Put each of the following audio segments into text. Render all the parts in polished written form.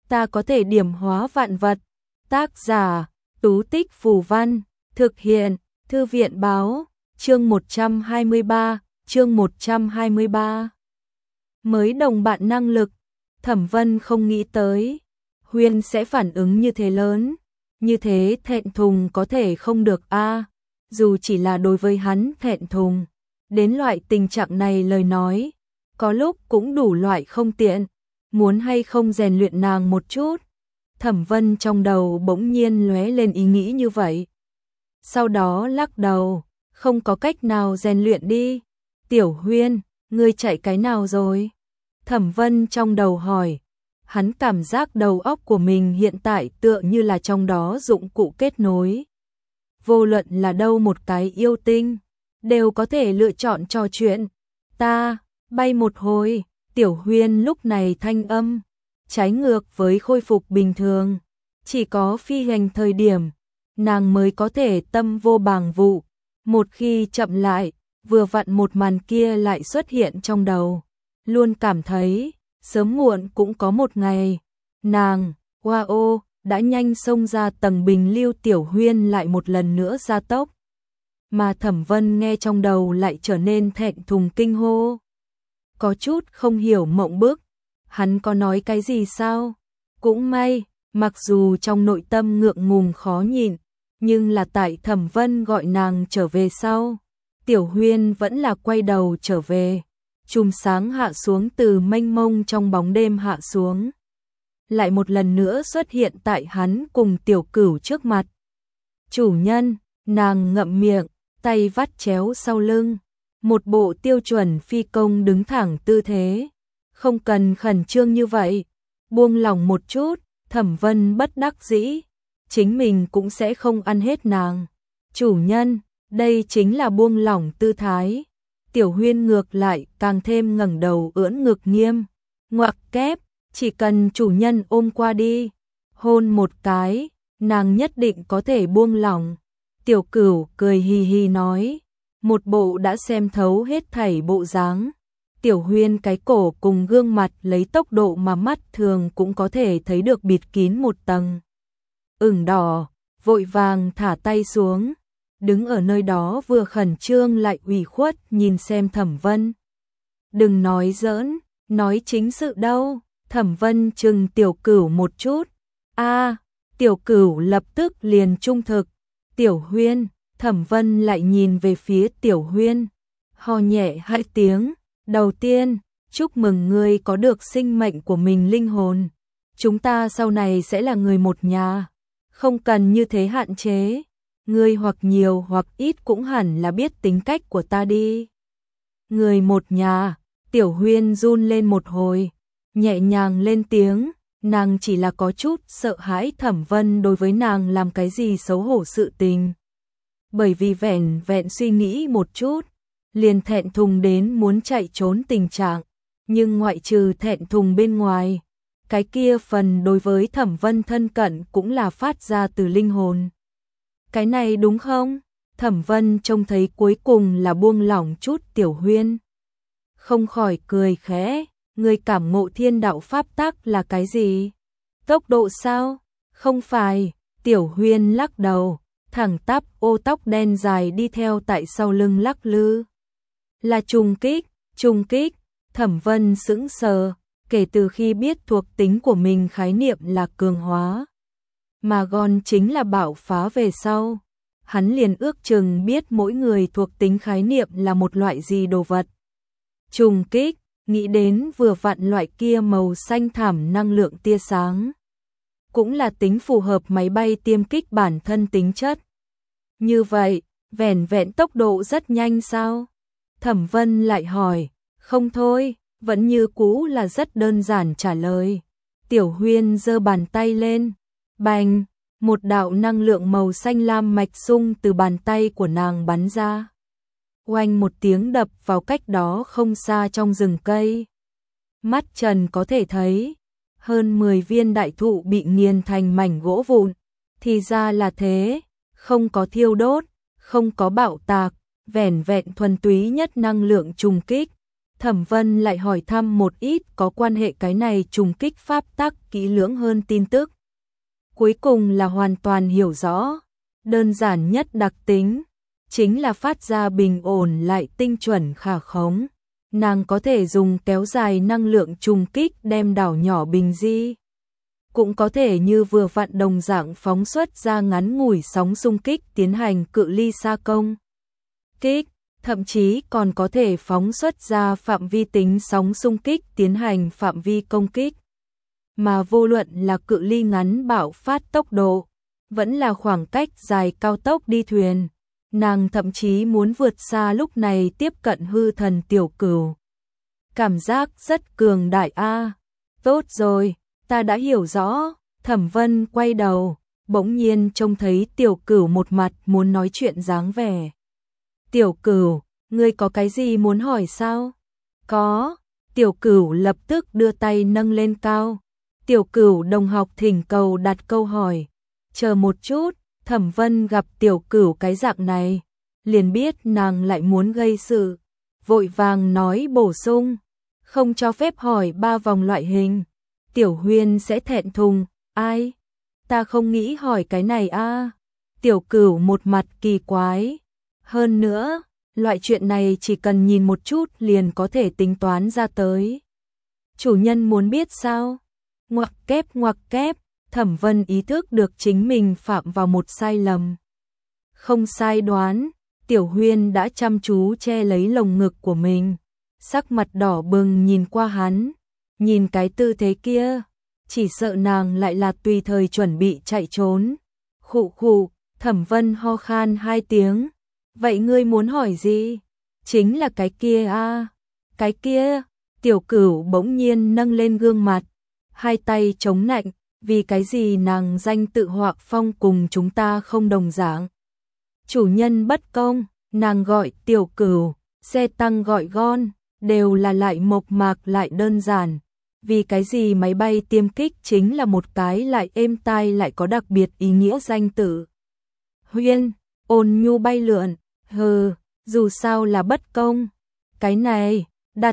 ta có thể điểm hóa vạn vật. Tác giả, Tú Tích Phù Văn, thực hiện, Thư viện Báo, chương 123, chương 123. Mới đồng bạn năng lực, Thẩm Vân không nghĩ tới, Huyên sẽ phản ứng như thế lớn, như thế thẹn thùng có thể không được a, dù chỉ là đối với hắn thẹn thùng, đến loại tình trạng này lời nói, có lúc cũng đủ loại không tiện, muốn hay không rèn luyện nàng một chút. Thẩm Vân trong đầu bỗng nhiên lóe lên ý nghĩ như vậy. Sau đó lắc đầu, không có cách nào rèn luyện đi. Tiểu Huyên, ngươi chạy cái nào rồi? Thẩm Vân trong đầu hỏi, hắn cảm giác đầu óc của mình hiện tại tựa như là trong đó dụng cụ kết nối. Vô luận là đâu một cái yêu tinh, đều có thể lựa chọn trò chuyện. Ta, bay một hồi, Tiểu Huyên lúc này thanh âm, trái ngược với khôi phục bình thường. Chỉ có phi hành thời điểm, nàng mới có thể tâm vô bàng vụ. Một khi chậm lại, vừa vặn một màn kia lại xuất hiện trong đầu. Luôn cảm thấy, sớm muộn cũng có một ngày. Nàng, wow, đã nhanh xông ra tầng bình lưu. Tiểu Huyên lại một lần nữa gia tốc. Mà Thẩm Vân nghe trong đầu lại trở nên thẹn thùng kinh hô. Có chút không hiểu mộng bức. Hắn có nói cái gì sao? Cũng may, mặc dù trong nội tâm ngượng ngùng khó nhịn, nhưng là tại Thẩm Vân gọi nàng trở về sau, Tiểu Huyên vẫn là quay đầu trở về. Chùm sáng hạ xuống từ mênh mông trong bóng đêm hạ xuống. Lại một lần nữa xuất hiện tại hắn cùng Tiểu Cửu trước mặt. Chủ nhân, nàng ngậm miệng, tay vắt chéo sau lưng. Một bộ tiêu chuẩn phi công đứng thẳng tư thế. Không cần khẩn trương như vậy. Buông lỏng một chút, Thẩm Vân bất đắc dĩ. Chính mình cũng sẽ không ăn hết nàng. Chủ nhân, đây chính là buông lỏng tư thái. Tiểu Huyên ngược lại càng thêm ngẩng đầu ưỡn ngực nghiêm. Ngoặc kép, chỉ cần chủ nhân ôm qua đi. Hôn một cái, nàng nhất định có thể buông lỏng. Tiểu Cửu cười hì hì nói. Một bộ đã xem thấu hết thảy bộ dáng. Tiểu Huyên cái cổ cùng gương mặt lấy tốc độ mà mắt thường cũng có thể thấy được bịt kín một tầng. Ửng đỏ, vội vàng thả tay xuống. Đứng ở nơi đó vừa khẩn trương lại ủy khuất nhìn xem Thẩm Vân. Đừng nói giỡn, nói chính sự đâu. Thẩm Vân chừng Tiểu Cửu một chút. Tiểu Cửu lập tức liền trung thực. Tiểu Huyên, Thẩm Vân lại nhìn về phía Tiểu Huyên. Ho nhẹ hai tiếng. Đầu tiên, chúc mừng ngươi có được sinh mệnh của mình linh hồn. Chúng ta sau này sẽ là người một nhà. Không cần như thế hạn chế. Ngươi hoặc nhiều hoặc ít cũng hẳn là biết tính cách của ta đi. Người một nhà, Tiểu Huyên run lên một hồi, nhẹ nhàng lên tiếng, nàng chỉ là có chút sợ hãi Thẩm Vân đối với nàng làm cái gì xấu hổ sự tình. Bởi vì vẹn vẹn suy nghĩ một chút, liền thẹn thùng đến muốn chạy trốn tình trạng, nhưng ngoại trừ thẹn thùng bên ngoài, cái kia phần đối với Thẩm Vân thân cận cũng là phát ra từ linh hồn. Cái này đúng không? Thẩm Vân trông thấy cuối cùng là buông lỏng chút Tiểu Huyên. Không khỏi cười khẽ, người cảm ngộ thiên đạo pháp tắc là cái gì? Tốc độ sao? Không phải, Tiểu Huyên lắc đầu, thẳng tắp ô tóc đen dài đi theo tại sau lưng lắc lư. Là trùng kích, Thẩm Vân sững sờ, kể từ khi biết thuộc tính của mình khái niệm là cường hóa. Mà Gon chính là bạo phá về sau. Hắn liền ước chừng biết mỗi người thuộc tính khái niệm là một loại gì đồ vật. Trùng kích, nghĩ đến vừa vặn loại kia màu xanh thẳm năng lượng tia sáng. Cũng là tính phù hợp máy bay tiêm kích bản thân tính chất. Như vậy, vẻn vẹn tốc độ rất nhanh sao? Thẩm Vân lại hỏi, không thôi, vẫn như cũ là rất đơn giản trả lời. Tiểu Huyên giơ bàn tay lên, bành, một đạo năng lượng màu xanh lam mạch sung từ bàn tay của nàng bắn ra. Oanh một tiếng đập vào cách đó không xa trong rừng cây. Mắt trần có thể thấy, hơn 10 viên đại thụ bị nghiền thành mảnh gỗ vụn. Thì ra là thế, không có thiêu đốt, không có bạo tạc, vẻn vẹn thuần túy nhất năng lượng trùng kích. Thẩm Vân lại hỏi thăm một ít có quan hệ cái này trùng kích pháp tắc kỹ lưỡng hơn tin tức. Cuối cùng là hoàn toàn hiểu rõ, đơn giản nhất đặc tính, chính là phát ra bình ổn lại tinh chuẩn khả khống. Nàng có thể dùng kéo dài năng lượng trùng kích đem đảo nhỏ bình di. Cũng có thể như vừa vặn đồng dạng phóng xuất ra ngắn ngủi sóng xung kích tiến hành cự ly xa công kích, thậm chí còn có thể phóng xuất ra phạm vi tính sóng xung kích tiến hành phạm vi công kích. Mà vô luận là cự ly ngắn bạo phát tốc độ, vẫn là khoảng cách dài cao tốc đi thuyền, nàng thậm chí muốn vượt xa lúc này tiếp cận hư thần tiểu cửu. Cảm giác rất cường đại a. Tốt rồi, ta đã hiểu rõ. Thẩm Vân quay đầu, bỗng nhiên trông thấy tiểu cửu một mặt muốn nói chuyện dáng vẻ. Tiểu cửu, ngươi có cái gì muốn hỏi sao? Có. Tiểu cửu lập tức đưa tay nâng lên cao. Tiểu cửu đồng học thỉnh cầu đặt câu hỏi. Chờ một chút. Thẩm Vân gặp tiểu cửu cái dạng này, liền biết nàng lại muốn gây sự, vội vàng nói bổ sung, không cho phép hỏi 3 vòng loại hình. Tiểu Huyên sẽ thẹn thùng, ai? Ta không nghĩ hỏi cái này a. Tiểu cửu một mặt kỳ quái. Hơn nữa, loại chuyện này chỉ cần nhìn một chút liền có thể tính toán ra tới. Chủ nhân muốn biết sao? Ngoặc kép. Thẩm Vân ý thức được chính mình phạm vào một sai lầm. Không sai đoán, Tiểu Huyên đã chăm chú che lấy lồng ngực của mình, sắc mặt đỏ bừng nhìn qua hắn, nhìn cái tư thế kia, chỉ sợ nàng lại là tùy thời chuẩn bị chạy trốn. Khụ khụ, Thẩm Vân ho khan 2 tiếng. Vậy ngươi muốn hỏi gì? Chính là cái kia a. Cái kia. Tiểu cửu bỗng nhiên nâng lên gương mặt, 2 tay chống nạnh. Vì cái gì nàng danh tự Hoạc Phong cùng chúng ta không đồng dạng? Chủ nhân bất công, nàng gọi tiểu cửu, xe tăng gọi gon, đều là lại mộc mạc lại đơn giản. Vì cái gì máy bay tiêm kích chính là một cái lại êm tai lại có đặc biệt ý nghĩa danh tự. Huyên, ôn nhu bay lượn, dù sao là bất công. Cái này, đặt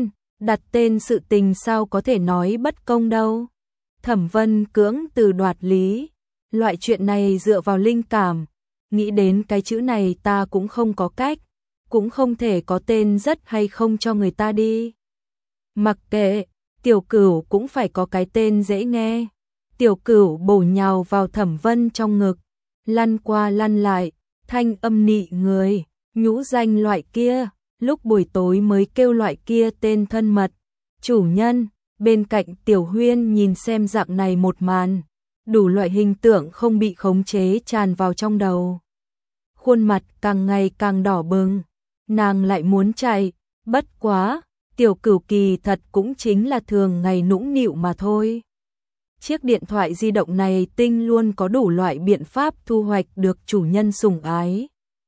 tên sự tình sao có thể nói bất công đâu. Thẩm Vân cưỡng từ đoạt lý, loại chuyện này dựa vào linh cảm, nghĩ đến cái chữ này ta cũng không có cách, cũng không thể có tên rất hay không cho người ta đi. Mặc kệ, tiểu cửu cũng phải có cái tên dễ nghe. Tiểu cửu bổ nhào vào Thẩm Vân trong ngực, lăn qua lăn lại, thanh âm nị người, nhũ danh loại kia, lúc buổi tối mới kêu loại kia tên thân mật. Chủ nhân. Bên cạnh Tiểu Huyên nhìn xem dạng này một màn, đủ loại hình tượng không bị khống chế tràn vào trong đầu. Khuôn mặt càng ngày càng đỏ bừng, nàng lại muốn chạy, bất quá, Tiểu Cửu kỳ thật cũng chính là thường ngày nũng nịu mà thôi. Chiếc điện thoại di động này tinh luôn có đủ loại biện pháp thu hoạch được chủ nhân sủng ái.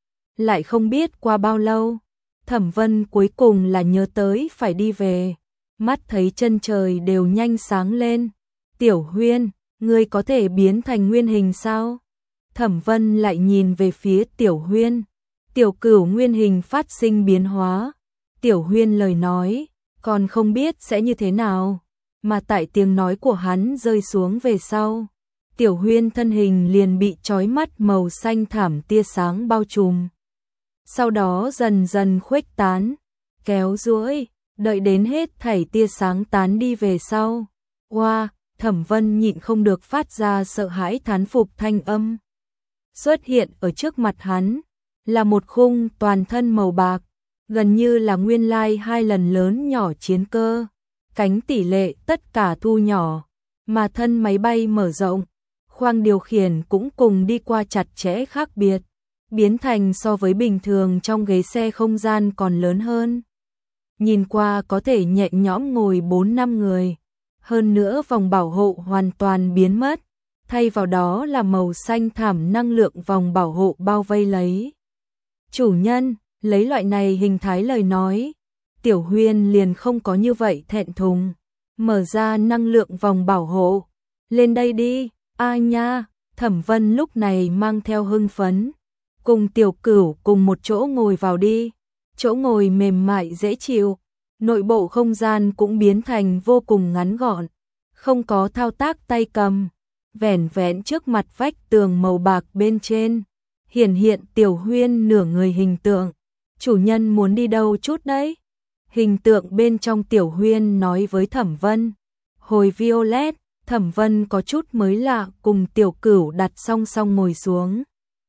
Lại không biết qua bao lâu, Thẩm Vân cuối cùng là nhớ tới phải đi về. Mắt thấy chân trời đều nhanh sáng lên. Tiểu Huyên, ngươi có thể biến thành nguyên hình sao? Thẩm Vân lại nhìn về phía Tiểu Huyên. Tiểu Cửu nguyên hình phát sinh biến hóa. Tiểu Huyên lời nói, còn không biết sẽ như thế nào. Mà tại tiếng nói của hắn rơi xuống về sau, Tiểu Huyên thân hình liền bị chói mắt màu xanh thảm tia sáng bao trùm. Sau đó dần dần khuếch tán, kéo duỗi. Đợi đến hết thảy tia sáng tán đi về sau. Wow, Thẩm Vân nhịn không được phát ra sợ hãi thán phục thanh âm. Xuất hiện ở trước mặt hắn, là một khung toàn thân màu bạc, gần như là nguyên lai 2 lần lớn nhỏ chiến cơ. Cánh tỷ lệ tất cả thu nhỏ, mà thân máy bay mở rộng. Khoang điều khiển cũng cùng đi qua chặt chẽ khác biệt, biến thành so với bình thường trong ghế xe không gian còn lớn hơn. Nhìn qua có thể nhẹ nhõm ngồi 4-5 người. Hơn nữa vòng bảo hộ hoàn toàn biến mất, thay vào đó là màu xanh thảm năng lượng vòng bảo hộ bao vây lấy. Chủ nhân, lấy loại này hình thái lời nói, Tiểu Huyên liền không có như vậy thẹn thùng. Mở ra năng lượng vòng bảo hộ. Lên đây đi, ai nha. Thẩm Vân lúc này mang theo hưng phấn. Cùng Tiểu Cửu cùng một chỗ ngồi vào đi. Chỗ ngồi mềm mại dễ chịu. Nội bộ không gian cũng biến thành vô cùng ngắn gọn, không có thao tác tay cầm, vẻn vẹn trước mặt vách tường màu bạc bên trên, hiển hiện Tiểu Huyên nửa người hình tượng. Chủ nhân muốn đi đâu chút đấy? Hình tượng bên trong Tiểu Huyên nói với Thẩm Vân. Hồi Violet, Thẩm Vân có chút mới lạ cùng Tiểu Cửu đặt song song ngồi xuống.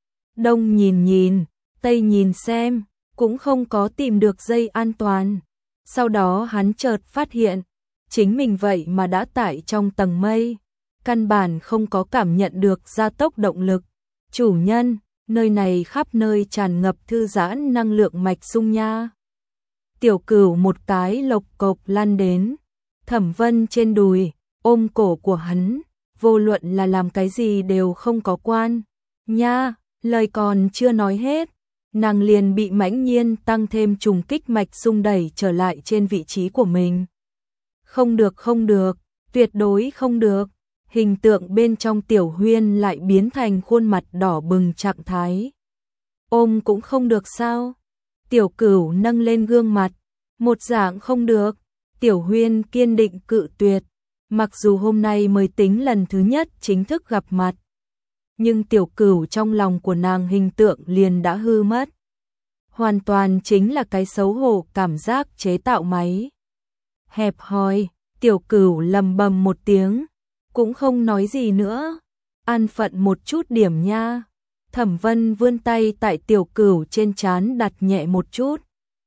Đông nhìn nhìn, Tây nhìn xem, cũng không có tìm được dây an toàn. Sau đó hắn chợt phát hiện, chính mình vậy mà đã tại trong tầng mây, căn bản không có cảm nhận được gia tốc động lực. Chủ nhân, nơi này khắp nơi tràn ngập thư giãn năng lượng mạch sung nha. Tiểu Cửu một cái lộc cộc lăn đến, Thẩm Vân trên đùi, ôm cổ của hắn, vô luận là làm cái gì đều không có quan. Nha, lời còn chưa nói hết, nàng liền bị mãnh nhiên tăng thêm trùng kích mạch sung đẩy trở lại trên vị trí của mình. Không được không được, tuyệt đối không được. Hình tượng bên trong Tiểu Huyên lại biến thành khuôn mặt đỏ bừng trạng thái. Ôm cũng không được sao? Tiểu Cửu nâng lên gương mặt, một dạng không được. Tiểu Huyên kiên định cự tuyệt, mặc dù hôm nay mới tính lần thứ nhất chính thức gặp mặt. Nhưng Tiểu Cửu trong lòng của nàng hình tượng liền đã hư mất. Hoàn toàn chính là cái xấu hổ cảm giác chế tạo máy. Hẹp hòi, Tiểu Cửu lầm bầm một tiếng, cũng không nói gì nữa. An phận một chút điểm nha. Thẩm Vân vươn tay tại Tiểu Cửu trên trán đặt nhẹ một chút.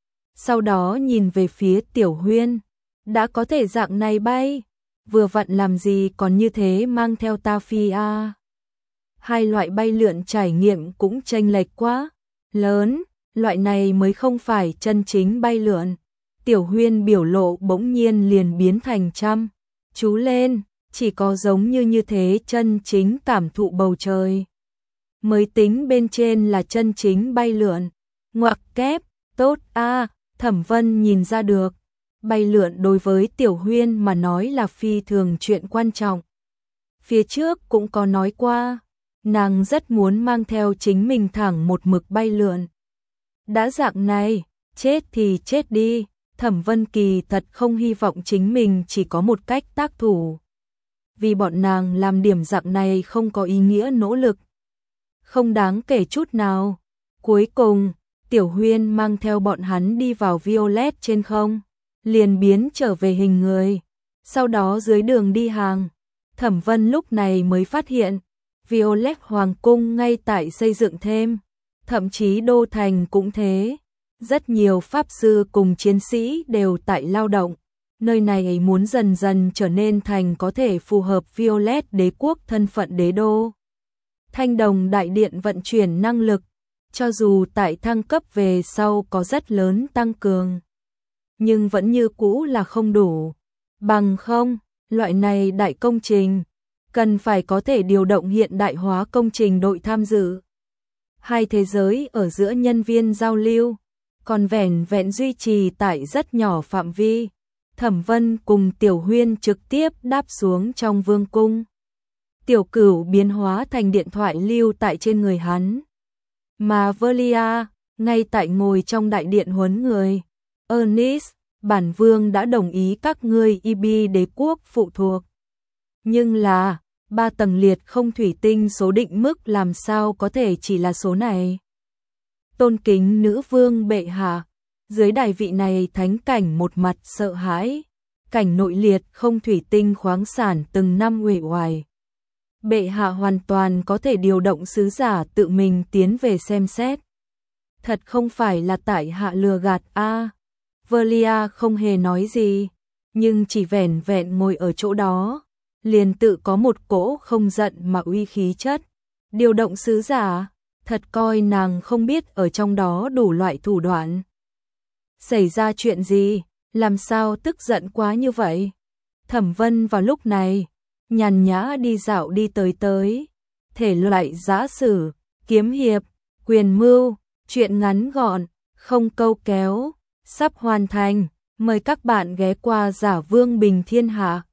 Sau đó nhìn về phía Tiểu Huyên, đã có thể dạng này bay, vừa vặn làm gì còn như thế mang theo ta phi a. Hai loại bay lượn trải nghiệm cũng chênh lệch quá lớn, loại này mới không phải chân chính bay lượn. Tiểu Huyên biểu lộ bỗng nhiên liền biến thành chăm chú lên, chỉ có giống như thế chân chính cảm thụ bầu trời. Mới tính bên trên là chân chính bay lượn. Ngoặc kép, tốt a. Thẩm Vân nhìn ra được, bay lượn đối với Tiểu Huyên mà nói là phi thường chuyện quan trọng. Phía trước cũng có nói qua, nàng rất muốn mang theo chính mình thẳng một mực bay lượn. Đã dạng này, chết thì chết đi. Thẩm Vân kỳ thật không hy vọng chính mình chỉ có một cách tác thủ. Vì bọn nàng làm điểm dạng này không có ý nghĩa nỗ lực, không đáng kể chút nào. Cuối cùng, Tiểu Huyên mang theo bọn hắn đi vào Violet trên không, liền biến trở về hình người. Sau đó dưới đường đi hàng, Thẩm Vân lúc này mới phát hiện, Violet Hoàng Cung ngay tại xây dựng thêm, thậm chí đô thành cũng thế. Rất nhiều pháp sư cùng chiến sĩ đều tại lao động. Nơi này muốn dần dần trở nên thành có thể phù hợp Violet đế quốc thân phận đế đô. Thanh đồng đại điện vận chuyển năng lực, cho dù tại thăng cấp về sau có rất lớn tăng cường, nhưng vẫn như cũ là không đủ. Bằng không, loại này đại công trình, cần phải có thể điều động hiện đại hóa công trình đội tham dự. Hai thế giới ở giữa nhân viên giao lưu, còn vẻn vẹn duy trì tại rất nhỏ phạm vi. Thẩm Vân cùng Tiểu Huyên trực tiếp đáp xuống trong vương cung. Tiểu Cửu biến hóa thành điện thoại lưu tại trên người hắn. Mà Velia, ngay tại ngồi trong đại điện huấn người. Ernest, bản vương đã đồng ý các ngươi IB đế quốc phụ thuộc. Nhưng là, 3 tầng liệt không thủy tinh số định mức làm sao có thể chỉ là số này. Tôn kính nữ vương bệ hạ, dưới đài vị này thánh cảnh một mặt sợ hãi, cảnh nội liệt không thủy tinh khoáng sản từng năm uể oải. Bệ hạ hoàn toàn có thể điều động sứ giả tự mình tiến về xem xét. Thật không phải là tại hạ lừa gạt a. Velia không hề nói gì, nhưng chỉ vẻn vẹn ngồi ở chỗ đó, liền tự có một cỗ không giận mà uy khí chất. Điều động sứ giả, thật coi nàng không biết ở trong đó đủ loại thủ đoạn. Xảy ra chuyện gì, làm sao tức giận quá như vậy? Thẩm Vân vào lúc này, nhàn nhã đi dạo đi tới, thể loại giã sử, kiếm hiệp, quyền mưu, chuyện ngắn gọn, không câu kéo, sắp hoàn thành, mời các bạn ghé qua Giả Vương Bình Thiên Hạ.